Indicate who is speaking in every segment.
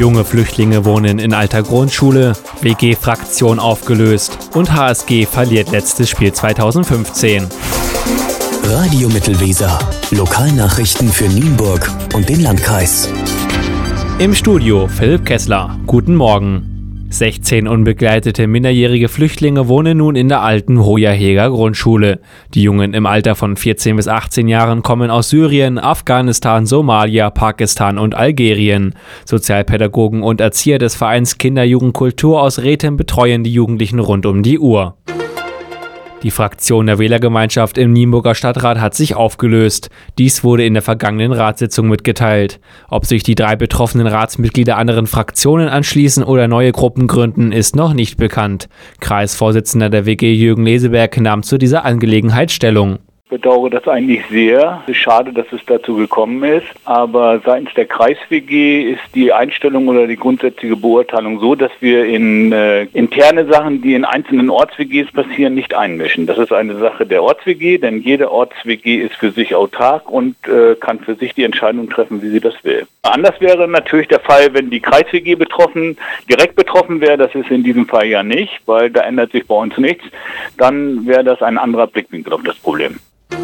Speaker 1: Junge Flüchtlinge wohnen in alter Grundschule, WG-Fraktion aufgelöst und HSG verliert letztes Spiel 2015.
Speaker 2: Radio Mittelweser. Lokalnachrichten für Nienburg und den Landkreis.
Speaker 1: Im Studio Philipp Kessler. Guten Morgen. 16 unbegleitete minderjährige Flüchtlinge wohnen nun in der alten Hoya-Heger Grundschule. Die Jungen im Alter von 14 bis 18 Jahren kommen aus Syrien, Afghanistan, Somalia, Pakistan und Algerien. Sozialpädagogen und Erzieher des Vereins Kinder, Jugend, Kultur aus Rethem betreuen die Jugendlichen rund um die Uhr. Die Fraktion der Wählergemeinschaft im Nienburger Stadtrat hat sich aufgelöst. Dies wurde in der vergangenen Ratssitzung mitgeteilt. Ob sich die 3 betroffenen Ratsmitglieder anderen Fraktionen anschließen oder neue Gruppen gründen, ist noch nicht bekannt. Kreisvorsitzender der WG Jürgen Leseberg nahm zu dieser Angelegenheit Stellung.
Speaker 3: Ich bedauere das eigentlich sehr. Es ist schade, dass es dazu gekommen ist. Aber seitens der Kreis-WG ist die Einstellung oder die grundsätzliche Beurteilung so, dass wir in interne Sachen, die in einzelnen Orts-WGs passieren, nicht einmischen. Das ist eine Sache der Orts-WG, denn jede Orts-WG ist für sich autark und kann für sich die Entscheidung treffen, wie sie das will. Anders wäre natürlich der Fall, wenn die Kreis-WG direkt betroffen wäre. Das ist in diesem Fall ja nicht, weil da ändert sich bei uns nichts. Dann wäre das ein anderer Blickwinkel auf das Problem.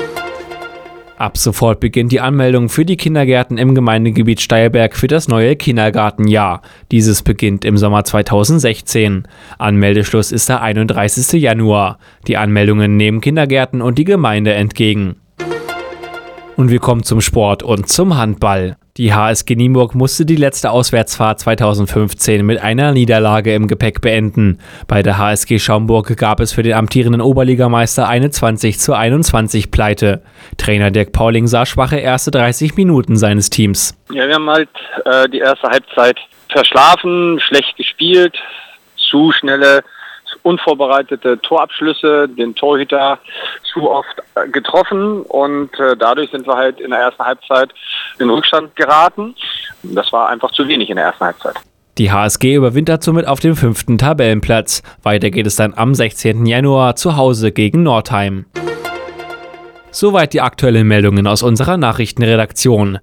Speaker 1: Ab sofort beginnt die Anmeldung für die Kindergärten im Gemeindegebiet Steierberg für das neue Kindergartenjahr. Dieses beginnt im Sommer 2016. Anmeldeschluss ist der 31. Januar. Die Anmeldungen nehmen Kindergärten und die Gemeinde entgegen. Und wir kommen zum Sport und zum Handball. Die HSG Nienburg musste die letzte Auswärtsfahrt 2015 mit einer Niederlage im Gepäck beenden. Bei der HSG Schaumburg gab es für den amtierenden Oberligameister eine 20:21 Pleite. Trainer Dirk Pauling sah schwache erste 30 Minuten seines Teams.
Speaker 4: Ja, wir haben die erste Halbzeit verschlafen, schlecht gespielt, zu schnelle, unvorbereitete Torabschlüsse, den Torhüter zu oft getroffen und dadurch sind wir in der ersten Halbzeit in Rückstand geraten. Das war einfach zu wenig in der ersten Halbzeit.
Speaker 1: Die HSG überwintert somit auf dem 5. Tabellenplatz. Weiter geht es dann am 16. Januar zu Hause gegen Nordheim. Soweit die aktuellen Meldungen aus unserer Nachrichtenredaktion.